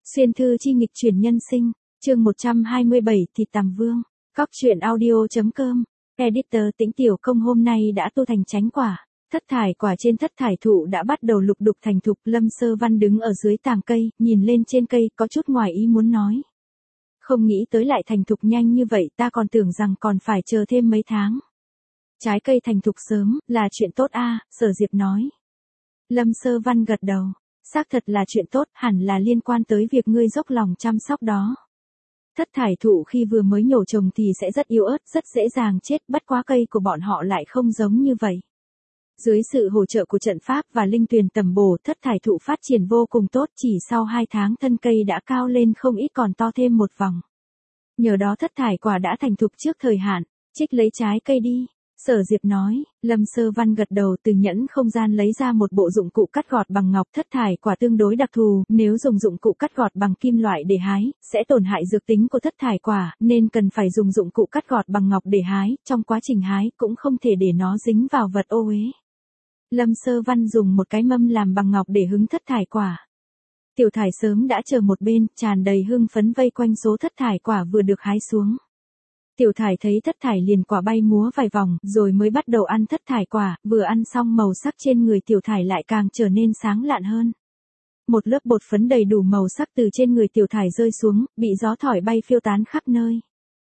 Xuyên thư chi nghịch chuyển nhân sinh, chương 127 Thịt Tằm Vương, Cóc truyện audio.com, editor Tĩnh Tiểu Công hôm nay đã tu thành chánh quả. Thất thải quả trên thất thải thụ đã bắt đầu lục đục thành thục. Lâm Sơ Văn đứng ở dưới tàng cây, nhìn lên trên cây, có chút ngoài ý muốn nói. Không nghĩ tới lại thành thục nhanh như vậy, ta còn tưởng rằng còn phải chờ thêm mấy tháng. Trái cây thành thục sớm, là chuyện tốt a, Sở Diệp nói. Lâm Sơ Văn gật đầu. Xác thật là chuyện tốt, hẳn là liên quan tới việc ngươi dốc lòng chăm sóc đó. Thất thải thụ khi vừa mới nhổ trồng thì sẽ rất yếu ớt, rất dễ dàng chết, bất quá cây của bọn họ lại không giống như vậy. Dưới sự hỗ trợ của trận pháp và linh tuyền tầm bổ, thất thải thụ phát triển vô cùng tốt, chỉ sau 2 tháng thân cây đã cao lên không ít, còn to thêm một vòng. Nhờ đó thất thải quả đã thành thục trước thời hạn, trích lấy trái cây đi. Sở Diệp nói. Lâm Sơ Văn gật đầu, từ nhẫn không gian lấy ra một bộ dụng cụ cắt gọt bằng ngọc. Thất thải quả tương đối đặc thù, nếu dùng dụng cụ cắt gọt bằng kim loại để hái, sẽ tổn hại dược tính của thất thải quả, nên cần phải dùng dụng cụ cắt gọt bằng ngọc để hái, trong quá trình hái cũng không thể để nó dính vào vật ô uế. Lâm Sơ Văn dùng một cái mâm làm bằng ngọc để hứng thất thải quả. Tiểu Thải sớm đã chờ một bên, tràn đầy hưng phấn vây quanh số thất thải quả vừa được hái xuống. Tiểu Thải thấy thất thải liền quả bay múa vài vòng, rồi mới bắt đầu ăn thất thải quả, vừa ăn xong màu sắc trên người Tiểu Thải lại càng trở nên sáng lạn hơn. Một lớp bột phấn đầy đủ màu sắc từ trên người Tiểu Thải rơi xuống, bị gió thổi bay phiêu tán khắp nơi.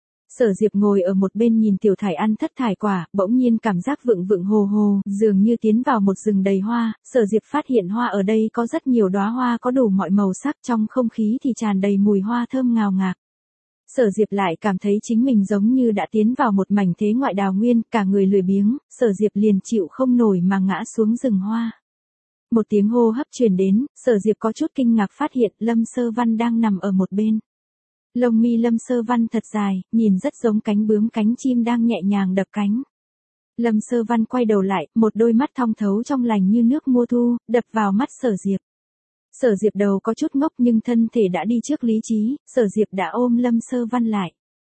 Sở Diệp ngồi ở một bên nhìn Tiểu Thải ăn thất thải quả, bỗng nhiên cảm giác vựng vựng hồ hồ, dường như tiến vào một rừng đầy hoa. Sở Diệp phát hiện hoa ở đây có rất nhiều đóa hoa có đủ mọi màu sắc, trong không khí thì tràn đầy mùi hoa thơm ngào ngạt. Sở Diệp lại cảm thấy chính mình giống như đã tiến vào một mảnh thế ngoại đào nguyên, cả người lười biếng, Sở Diệp liền chịu không nổi mà ngã xuống rừng hoa. Một tiếng hô hấp truyền đến, Sở Diệp có chút kinh ngạc phát hiện Lâm Sơ Văn đang nằm ở một bên. Lông mi Lâm Sơ Văn thật dài, nhìn rất giống cánh bướm, cánh chim đang nhẹ nhàng đập cánh. Lâm Sơ Văn quay đầu lại, một đôi mắt thong thấu trong lành như nước mùa thu, đập vào mắt Sở Diệp. Sở Diệp đầu có chút ngốc nhưng thân thể đã đi trước lý trí, Sở Diệp đã ôm Lâm Sơ Văn lại.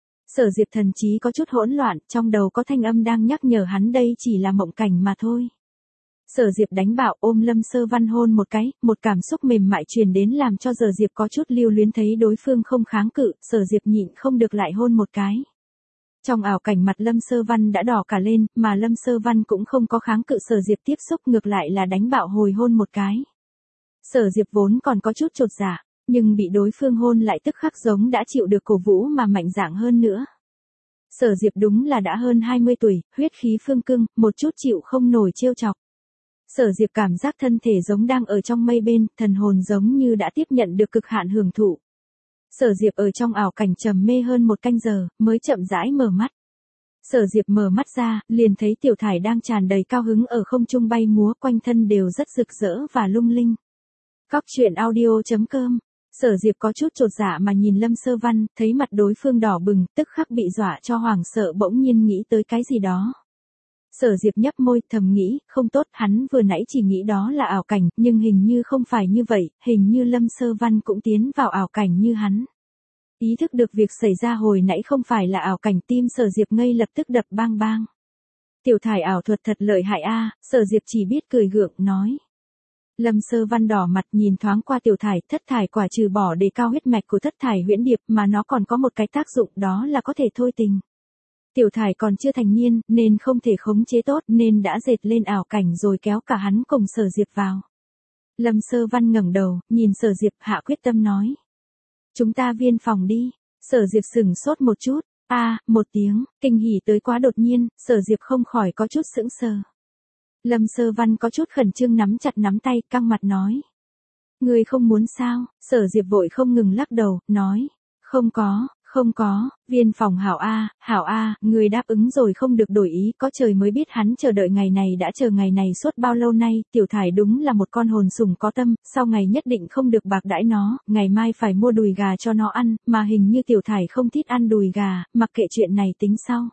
Sở Diệp thần trí có chút hỗn loạn, trong đầu có thanh âm đang nhắc nhở hắn đây chỉ là mộng cảnh mà thôi. Sở Diệp đánh bạo ôm Lâm Sơ Văn hôn một cái, một cảm xúc mềm mại truyền đến làm cho Sở Diệp có chút lưu luyến, thấy đối phương không kháng cự, Sở Diệp nhịn không được lại hôn một cái. Trong ảo cảnh mặt Lâm Sơ Văn đã đỏ cả lên, mà Lâm Sơ Văn cũng không có kháng cự Sở Diệp tiếp xúc, ngược lại là đánh bạo hồi hôn một cái. Sở Diệp vốn còn có chút chột dạ, nhưng bị đối phương hôn lại tức khắc giống đã chịu được cổ vũ mà mạnh dạn hơn nữa. Sở Diệp đúng là đã hơn 20 tuổi, huyết khí phương cương, một chút chịu không nổi trêu chọc. Sở Diệp cảm giác thân thể giống đang ở trong mây bên, thần hồn giống như đã tiếp nhận được cực hạn hưởng thụ. Sở Diệp ở trong ảo cảnh trầm mê hơn 1 canh giờ, mới chậm rãi mở mắt. Sở Diệp mở mắt ra, liền thấy Tiểu Thải đang tràn đầy cao hứng ở không trung bay múa, quanh thân đều rất rực rỡ và lung linh. Cóc truyện audio.com. Sở Diệp có chút chột dạ mà nhìn Lâm Sơ Văn, thấy mặt đối phương đỏ bừng, tức khắc bị dọa cho hoảng sợ, bỗng nhiên nghĩ tới cái gì đó. Sở Diệp nhấp môi, thầm nghĩ, không tốt, hắn vừa nãy chỉ nghĩ đó là ảo cảnh, nhưng hình như không phải như vậy, hình như Lâm Sơ Văn cũng tiến vào ảo cảnh như hắn. Ý thức được việc xảy ra hồi nãy không phải là ảo cảnh, tim Sở Diệp ngay lập tức đập bang bang. Tiểu Thải ảo thuật thật lợi hại a, Sở Diệp chỉ biết cười gượng, nói. Lâm Sơ Văn đỏ mặt nhìn thoáng qua Tiểu Thải, thất thải quả trừ bỏ đề cao huyết mạch của thất thải huyễn điệp mà nó còn có một cái tác dụng, đó là có thể thôi tình. Tiểu Thải còn chưa thành niên, nên không thể khống chế tốt, nên đã dệt lên ảo cảnh rồi kéo cả hắn cùng Sở Diệp vào. Lâm Sơ Văn ngẩng đầu, nhìn Sở Diệp, hạ quyết tâm nói. Chúng ta viên phòng đi. Sở Diệp sững sốt một chút, một tiếng, kinh hỉ tới quá đột nhiên, Sở Diệp không khỏi có chút sững sờ. Lâm Sơ Văn có chút khẩn trương nắm chặt nắm tay, căng mặt nói. Ngươi không muốn sao? Sở Diệp vội không ngừng lắc đầu, nói. Không có, viên phòng hảo a, ngươi đáp ứng rồi không được đổi ý, có trời mới biết hắn chờ đợi ngày này đã chờ ngày này suốt bao lâu nay. Tiểu Thải đúng là một con hồn sủng có tâm, sau ngày nhất định không được bạc đãi nó, ngày mai phải mua đùi gà cho nó ăn, mà hình như Tiểu Thải không thích ăn đùi gà, mặc kệ chuyện này tính sau.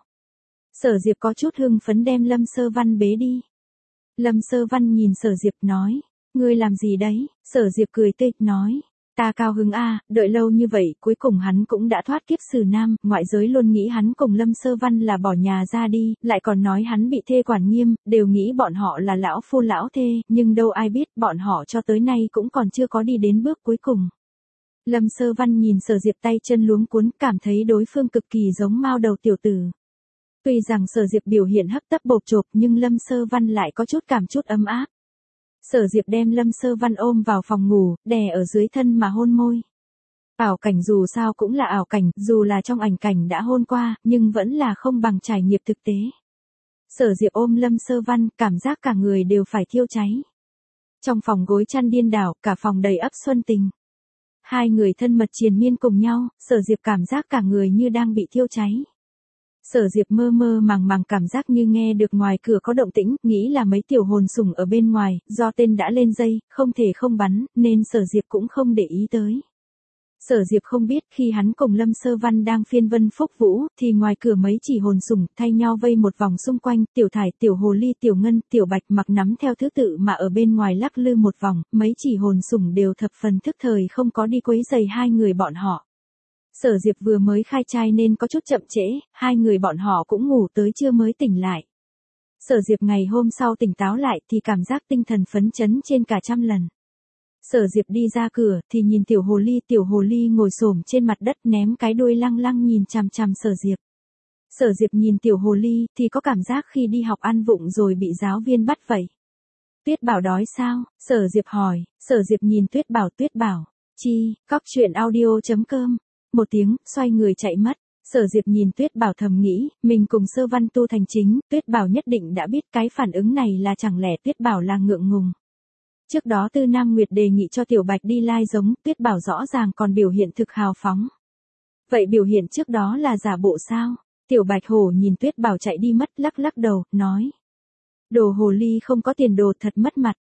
Sở Diệp có chút hưng phấn đem Lâm Sơ Văn bế đi. Lâm Sơ Văn nhìn Sở Diệp nói, ngươi làm gì đấy? Sở Diệp cười tươi, nói, ta cao hứng đợi lâu như vậy, cuối cùng hắn cũng đã thoát kiếp xử nam, ngoại giới luôn nghĩ hắn cùng Lâm Sơ Văn là bỏ nhà ra đi, lại còn nói hắn bị thê quản nghiêm, đều nghĩ bọn họ là lão phu lão thê, nhưng đâu ai biết bọn họ cho tới nay cũng còn chưa có đi đến bước cuối cùng. Lâm Sơ Văn nhìn Sở Diệp tay chân luống cuống, cảm thấy đối phương cực kỳ giống mao đầu tiểu tử. Tuy rằng Sở Diệp biểu hiện hấp tấp bộp chộp nhưng Lâm Sơ Văn lại có chút cảm chút ấm áp. Sở Diệp đem Lâm Sơ Văn ôm vào phòng ngủ, đè ở dưới thân mà hôn môi. Ảo cảnh dù sao cũng là ảo cảnh, dù là trong ảnh cảnh đã hôn qua, nhưng vẫn là không bằng trải nghiệm thực tế. Sở Diệp ôm Lâm Sơ Văn, cảm giác cả người đều phải thiêu cháy. Trong phòng gối chăn điên đảo, cả phòng đầy ắp xuân tình. Hai người thân mật triền miên cùng nhau, Sở Diệp cảm giác cả người như đang bị thiêu cháy. Sở Diệp mơ mơ màng màng cảm giác như nghe được ngoài cửa có động tĩnh, nghĩ là mấy tiểu hồn sủng ở bên ngoài, do tên đã lên dây, không thể không bắn, nên Sở Diệp cũng không để ý tới. Sở Diệp không biết khi hắn cùng Lâm Sơ Văn đang phiên vân phúc vũ, thì ngoài cửa mấy chỉ hồn sủng thay nhau vây một vòng xung quanh, tiểu thải, tiểu hồ ly, tiểu ngân, tiểu bạch mặc nắm theo thứ tự mà ở bên ngoài lắc lư một vòng, mấy chỉ hồn sủng đều thập phần thức thời không có đi quấy rầy hai người bọn họ. Sở Diệp vừa mới khai trai nên có chút chậm trễ, hai người bọn họ cũng ngủ tới trưa mới tỉnh lại. Sở Diệp ngày hôm sau tỉnh táo lại thì cảm giác tinh thần phấn chấn trên cả trăm lần. Sở Diệp đi ra cửa thì nhìn tiểu hồ ly ngồi xổm trên mặt đất ném cái đuôi lăng lăng nhìn chằm chằm Sở Diệp. Sở Diệp nhìn tiểu hồ ly thì có cảm giác khi đi học ăn vụng rồi bị giáo viên bắt vậy. Tuyết Bảo đói sao? Sở Diệp hỏi. Sở Diệp nhìn Tuyết Bảo, chi, cóc truyện audio.com. Một tiếng, xoay người chạy mất. Sở Diệp nhìn Tuyết Bảo thầm nghĩ, mình cùng Sơ Văn tu thành chính, Tuyết Bảo nhất định đã biết cái phản ứng này là chẳng lẽ Tuyết Bảo là ngượng ngùng. Trước đó Tư Nam Nguyệt đề nghị cho Tiểu Bạch đi lai giống, Tuyết Bảo rõ ràng còn biểu hiện thực hào phóng. Vậy biểu hiện trước đó là giả bộ sao? Tiểu Bạch hổ nhìn Tuyết Bảo chạy đi mất lắc lắc đầu, nói. Đồ hồ ly không có tiền đồ thật mất mặt.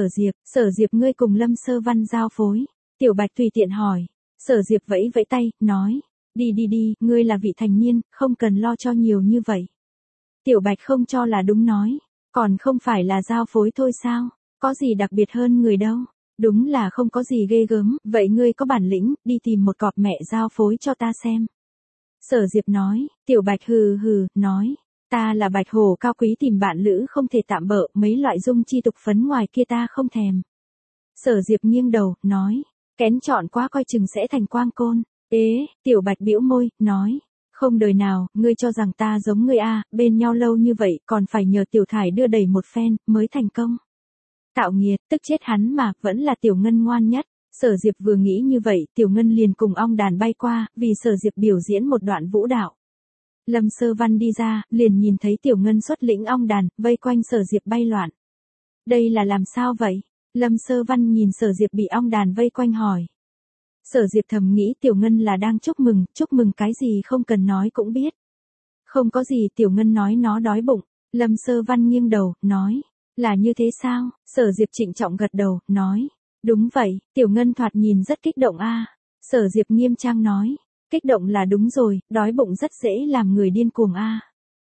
Sở Diệp ngươi cùng Lâm Sơ Văn giao phối. Tiểu Bạch tùy tiện hỏi. Sở Diệp vẫy vẫy tay, nói. Đi, ngươi là vị thành niên, không cần lo cho nhiều như vậy. Tiểu Bạch không cho là đúng nói. Còn không phải là giao phối thôi sao? Có gì đặc biệt hơn người đâu. Đúng là không có gì ghê gớm, vậy ngươi có bản lĩnh, đi tìm một cọp mẹ giao phối cho ta xem. Sở Diệp nói, Tiểu Bạch hừ, nói. Ta là Bạch Hổ cao quý tìm bạn lữ không thể tạm bợ, mấy loại dung chi tục phấn ngoài kia ta không thèm. Sở Diệp nghiêng đầu, nói. Kén chọn quá coi chừng sẽ thành quang côn. Tiểu Bạch bĩu môi, nói. Không đời nào, ngươi cho rằng ta giống ngươi à, bên nhau lâu như vậy, còn phải nhờ Tiểu Thải đưa đẩy một phen, mới thành công. Tạo nghiệt, tức chết hắn mà, vẫn là Tiểu Ngân ngoan nhất. Sở Diệp vừa nghĩ như vậy, Tiểu Ngân liền cùng ong đàn bay qua, vì Sở Diệp biểu diễn một đoạn vũ đạo. Lâm Sơ Văn đi ra, liền nhìn thấy Tiểu Ngân xuất lĩnh ong đàn, vây quanh Sở Diệp bay loạn. Đây là làm sao vậy? Lâm Sơ Văn nhìn Sở Diệp bị ong đàn vây quanh hỏi. Sở Diệp thầm nghĩ Tiểu Ngân là đang chúc mừng cái gì không cần nói cũng biết. Không có gì, Tiểu Ngân nói nó đói bụng. Lâm Sơ Văn nghiêng đầu, nói. Là như thế sao? Sở Diệp trịnh trọng gật đầu, nói. Đúng vậy, Tiểu Ngân thoạt nhìn rất kích động a. Sở Diệp nghiêm trang nói. Kích động là đúng rồi, đói bụng rất dễ làm người điên cuồng a.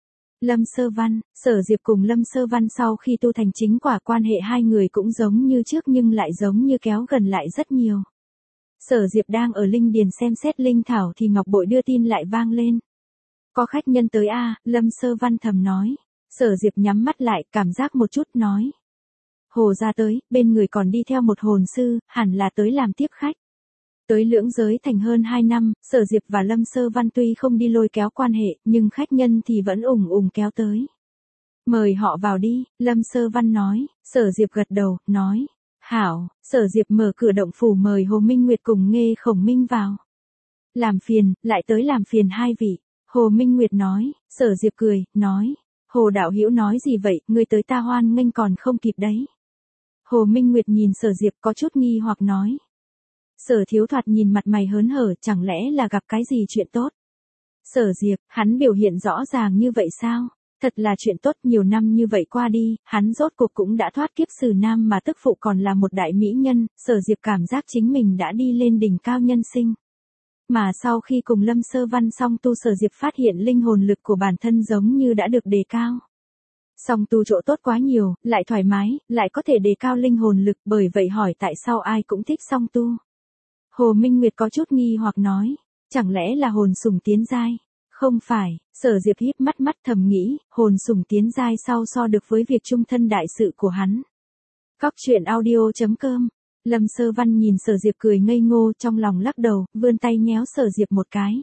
Lâm Sơ Văn, Sở Diệp cùng Lâm Sơ Văn sau khi tu thành chính quả quan hệ hai người cũng giống như trước nhưng lại giống như kéo gần lại rất nhiều. Sở Diệp đang ở linh điền xem xét linh thảo thì ngọc bội đưa tin lại vang lên. Có khách nhân tới a, Lâm Sơ Văn thầm nói. Sở Diệp nhắm mắt lại, cảm giác một chút nói. Hồ ra tới, bên người còn đi theo một hồn sư, hẳn là tới làm tiếp khách. Tới Lưỡng Giới Thành hơn 2 năm, Sở Diệp và Lâm Sơ Văn tuy không đi lôi kéo quan hệ, nhưng khách nhân thì vẫn ủng kéo tới. Mời họ vào đi, Lâm Sơ Văn nói. Sở Diệp gật đầu, nói. Hảo, Sở Diệp mở cửa động phủ mời Hồ Minh Nguyệt cùng Nghê Khổng Minh vào. Làm phiền, lại tới làm phiền hai vị. Hồ Minh Nguyệt nói. Sở Diệp cười, nói. Hồ đạo hữu nói gì vậy, người tới ta hoan nghênh còn không kịp đấy. Hồ Minh Nguyệt nhìn Sở Diệp có chút nghi hoặc nói. Sở thiếu thoạt nhìn mặt mày hớn hở, chẳng lẽ là gặp cái gì chuyện tốt? Sở Diệp, hắn biểu hiện rõ ràng như vậy sao? Thật là chuyện tốt, nhiều năm như vậy qua đi, hắn rốt cuộc cũng đã thoát kiếp xử nam mà tức phụ còn là một đại mỹ nhân, Sở Diệp cảm giác chính mình đã đi lên đỉnh cao nhân sinh. Mà sau khi cùng Lâm Sơ Văn song tu, Sở Diệp phát hiện linh hồn lực của bản thân giống như đã được đề cao. Song tu chỗ tốt quá nhiều, lại thoải mái, lại có thể đề cao linh hồn lực, bởi vậy hỏi tại sao ai cũng thích song tu. Hồ Minh Nguyệt có chút nghi hoặc nói, chẳng lẽ là hồn sủng tiến giai? Không phải, Sở Diệp híp mắt thầm nghĩ, hồn sủng tiến giai sau so được với việc chung thân đại sự của hắn. Cóc truyện audio.com Lâm Sơ Văn nhìn Sở Diệp cười ngây ngô, trong lòng lắc đầu, vươn tay nhéo Sở Diệp một cái.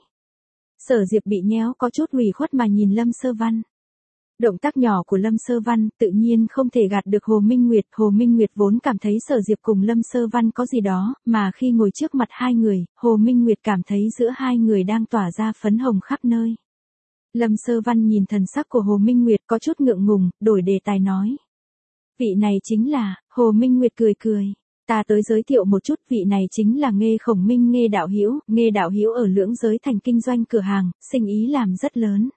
Sở Diệp bị nhéo có chút ủy khuất mà nhìn Lâm Sơ Văn. Động tác nhỏ của Lâm Sơ Văn tự nhiên không thể gạt được Hồ Minh Nguyệt. Hồ Minh Nguyệt vốn cảm thấy Sở Diệp cùng Lâm Sơ Văn có gì đó, mà khi ngồi trước mặt hai người, Hồ Minh Nguyệt cảm thấy giữa hai người đang tỏa ra phấn hồng khắp nơi. Lâm Sơ Văn nhìn thần sắc của Hồ Minh Nguyệt có chút ngượng ngùng, đổi đề tài nói. Vị này chính là, Hồ Minh Nguyệt cười cười. Ta tới giới thiệu một chút, vị này chính là Nghê Khổng Minh, Nghê đạo hữu ở Lưỡng Giới Thành kinh doanh cửa hàng, sinh ý làm rất lớn.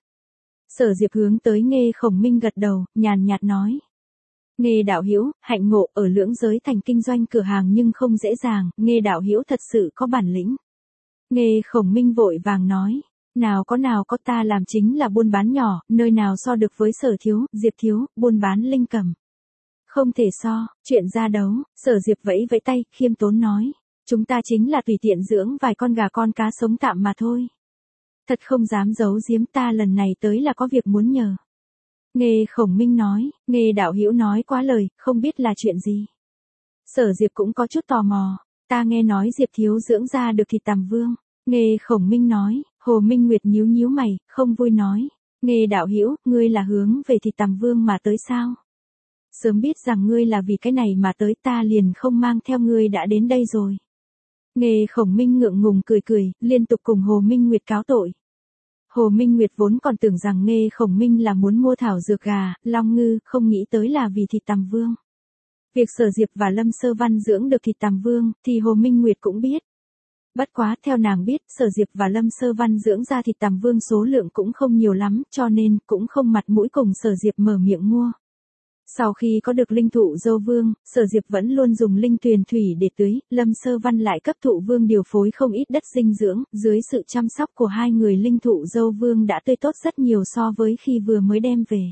Sở Diệp hướng tới Nghê Khổng Minh gật đầu, nhàn nhạt nói. Nghê đạo hữu, hạnh ngộ, ở Lưỡng Giới Thành kinh doanh cửa hàng nhưng không dễ dàng, Nghê đạo hữu thật sự có bản lĩnh. Nghê Khổng Minh vội vàng nói. Nào có, ta làm chính là buôn bán nhỏ, nơi nào so được với Sở thiếu, Diệp thiếu, buôn bán linh cầm. Không thể so, chuyện ra đấu. Sở Diệp vẫy vẫy tay, khiêm tốn nói. Chúng ta chính là tùy tiện dưỡng vài con gà con cá sống tạm mà thôi. Thật không dám giấu giếm, ta lần này tới là có việc muốn nhờ. Nghê Khổng Minh nói. Nghê đạo hữu nói quá lời, không biết là chuyện gì. Sở Diệp cũng có chút tò mò. Ta nghe nói Diệp thiếu dưỡng ra được thịt Tằm Vương. Nghê Khổng Minh nói. Hồ Minh Nguyệt nhíu mày, không vui nói. Nghê đạo hữu, ngươi là hướng về thịt Tằm Vương mà tới sao? Sớm biết rằng ngươi là vì cái này mà tới, ta liền không mang theo ngươi đã đến đây rồi. Nghê Khổng Minh ngượng ngùng cười, liên tục cùng Hồ Minh Nguyệt cáo tội. Hồ Minh Nguyệt vốn còn tưởng rằng Nghê Khổng Minh là muốn mua thảo dược gà, long ngư, không nghĩ tới là vì thịt Tằm Vương. Việc Sở Diệp và Lâm Sơ Văn dưỡng được thịt Tằm Vương, thì Hồ Minh Nguyệt cũng biết. Bất quá theo nàng biết, Sở Diệp và Lâm Sơ Văn dưỡng ra thịt Tằm Vương số lượng cũng không nhiều lắm, cho nên cũng không mặt mũi cùng Sở Diệp mở miệng mua. Sau khi có được linh thụ dâu vương, Sở Diệp vẫn luôn dùng linh tuyền thủy để tưới, Lâm Sơ Văn lại cấp thụ vương điều phối không ít đất dinh dưỡng, dưới sự chăm sóc của hai người linh thụ dâu vương đã tươi tốt rất nhiều so với khi vừa mới đem về.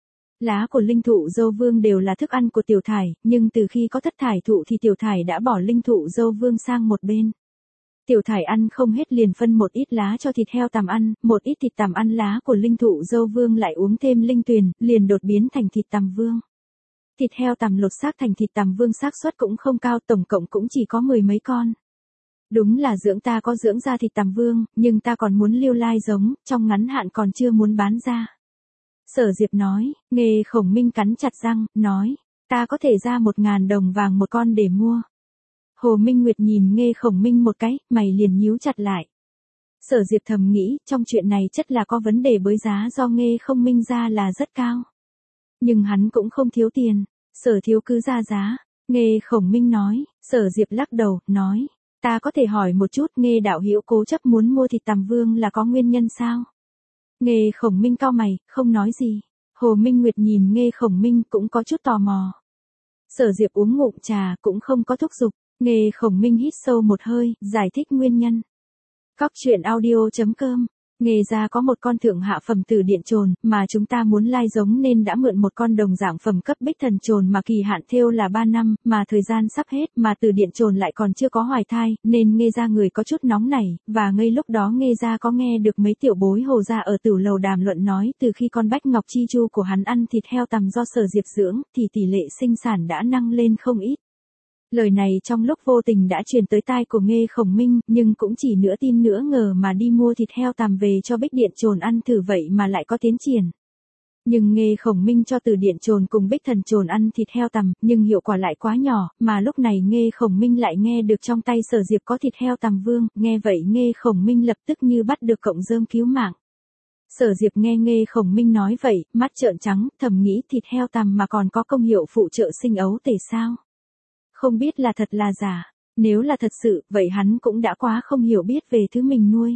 Lá của linh thụ dâu vương đều là thức ăn của tiểu thải, nhưng từ khi có thất thải thụ thì tiểu thải đã bỏ linh thụ dâu vương sang một bên. Tiểu thải ăn không hết liền phân một ít lá cho thịt heo tằm ăn, một ít thịt tằm ăn lá của linh thụ dâu vương lại uống thêm linh tuyền, liền đột biến thành thịt tằm vương. Thịt heo tằm lột xác thành thịt Tằm Vương xác suất cũng không cao, tổng cộng cũng chỉ có 10 mấy con. Đúng là ta có dưỡng ra thịt Tằm Vương, nhưng ta còn muốn lưu lai giống, trong ngắn hạn còn chưa muốn bán ra. Sở Diệp nói. Nghê Khổng Minh cắn chặt răng, nói. Ta có thể ra 1.000 đồng vàng một con để mua. Hồ Minh Nguyệt nhìn Nghê Khổng Minh một cái, mày liền nhíu chặt lại. Sở Diệp thầm nghĩ, trong chuyện này chất là có vấn đề bới giá do Nghê Khổng Minh ra là rất cao. Nhưng hắn cũng không thiếu tiền. Sở thiếu cứ ra giá. Nghê Khổng Minh nói. Sở Diệp lắc đầu, nói. Ta có thể hỏi một chút, Nghê đạo hữu cố chấp muốn mua thịt Tằm Vương là có nguyên nhân sao? Nghê Khổng Minh cau mày, không nói gì. Hồ Minh Nguyệt nhìn Nghê Khổng Minh cũng có chút tò mò. Sở Diệp uống ngụm trà cũng không có thúc giục. Nghê Khổng Minh hít sâu một hơi, giải thích nguyên nhân. Cóc truyện audio.com. Nghê gia có một con thượng hạ phẩm tử điện trồn, mà chúng ta muốn lai giống nên đã mượn một con đồng dạng phẩm cấp bích thần trồn mà kỳ hạn thêu là 3 năm, mà thời gian sắp hết mà tử điện trồn lại còn chưa có hoài thai, nên Nghê gia người có chút nóng nảy, và ngay lúc đó Nghê gia có nghe được mấy tiểu bối Hồ gia ở Tửu Lầu đàm luận nói từ khi con Bách Ngọc Chi Chu của hắn ăn thịt heo tằm do Sở Diệp dưỡng, thì tỷ lệ sinh sản đã nâng lên không ít. Lời này trong lúc vô tình đã truyền tới tai của Nghê Khổng Minh, nhưng cũng chỉ nửa tin nửa ngờ mà đi mua thịt heo tằm về cho Bích Điện Trồn ăn thử vậy mà lại có tiến triển. Nhưng Nghê Khổng Minh cho Từ Điện Trồn cùng Bích Thần Trồn ăn thịt heo tằm, nhưng hiệu quả lại quá nhỏ, mà lúc này Nghê Khổng Minh lại nghe được trong tay Sở Diệp có thịt heo tằm vương, nghe vậy Nghê Khổng Minh lập tức như bắt được cọng rơm cứu mạng. Sở Diệp nghe Nghê Khổng Minh nói vậy, mắt trợn trắng, thầm nghĩ thịt heo tằm mà còn có công hiệu phụ trợ sinh ấu tể sao? Không biết là thật là giả, nếu là thật sự, vậy hắn cũng đã quá không hiểu biết về thứ mình nuôi.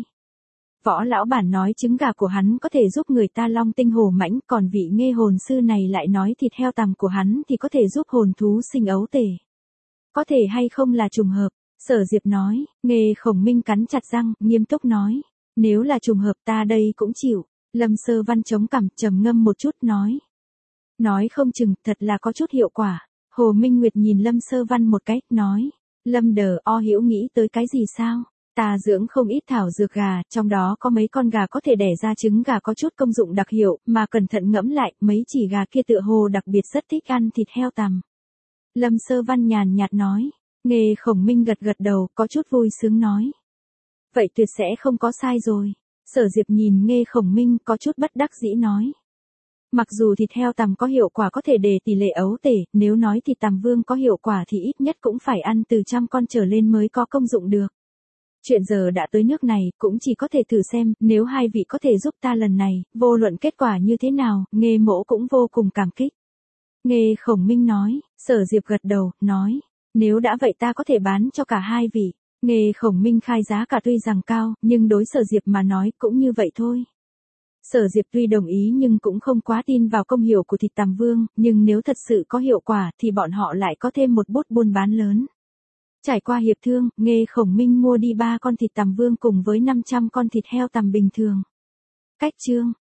Võ lão bản nói trứng gà của hắn có thể giúp người ta long tinh hổ mãnh, còn vị Nghê hồn sư này lại nói thịt heo tằm của hắn thì có thể giúp hồn thú sinh ấu tể. Có thể hay không là trùng hợp? Sở Diệp nói. Nghê Khổng Minh cắn chặt răng, nghiêm túc nói. Nếu là trùng hợp ta đây cũng chịu. Lâm Sơ Văn chống cằm, trầm ngâm một chút nói. Nói không chừng, thật là có chút hiệu quả. Hồ Minh Nguyệt nhìn Lâm Sơ Văn một cái, nói. Lâm đờ o hiểu nghĩ tới cái gì sao? Ta dưỡng không ít thảo dược gà, trong đó có mấy con gà có thể đẻ ra trứng gà có chút công dụng đặc hiệu, mà cẩn thận ngẫm lại, mấy chỉ gà kia tựa hồ đặc biệt rất thích ăn thịt heo tằm. Lâm Sơ Văn nhàn nhạt nói. Nghe Khổng Minh gật gật đầu, có chút vui sướng nói. Vậy tuyệt sẽ không có sai rồi. Sở Diệp nhìn Nghe Khổng Minh có chút bất đắc dĩ nói. Mặc dù thịt heo tằm có hiệu quả có thể để tỷ lệ ấu tể, nếu nói thịt tằm vương có hiệu quả thì ít nhất cũng phải ăn từ 100 con trở lên mới có công dụng được. Chuyện giờ đã tới nước này, cũng chỉ có thể thử xem, nếu hai vị có thể giúp ta lần này, vô luận kết quả như thế nào, Nghe mỗ cũng vô cùng cảm kích. Nghe Khổng Minh nói, Sở Diệp gật đầu, nói, nếu đã vậy ta có thể bán cho cả hai vị. Nghe Khổng Minh khai giá cả tuy rằng cao, nhưng đối Sở Diệp mà nói cũng như vậy thôi. Sở Diệp tuy đồng ý nhưng cũng không quá tin vào công hiệu của thịt tằm vương, nhưng nếu thật sự có hiệu quả thì bọn họ lại có thêm một bút buôn bán lớn. Trải qua hiệp thương, Nghe Khổng Minh mua đi 3 con thịt tằm vương cùng với 500 con thịt heo tằm bình thường. Cách chương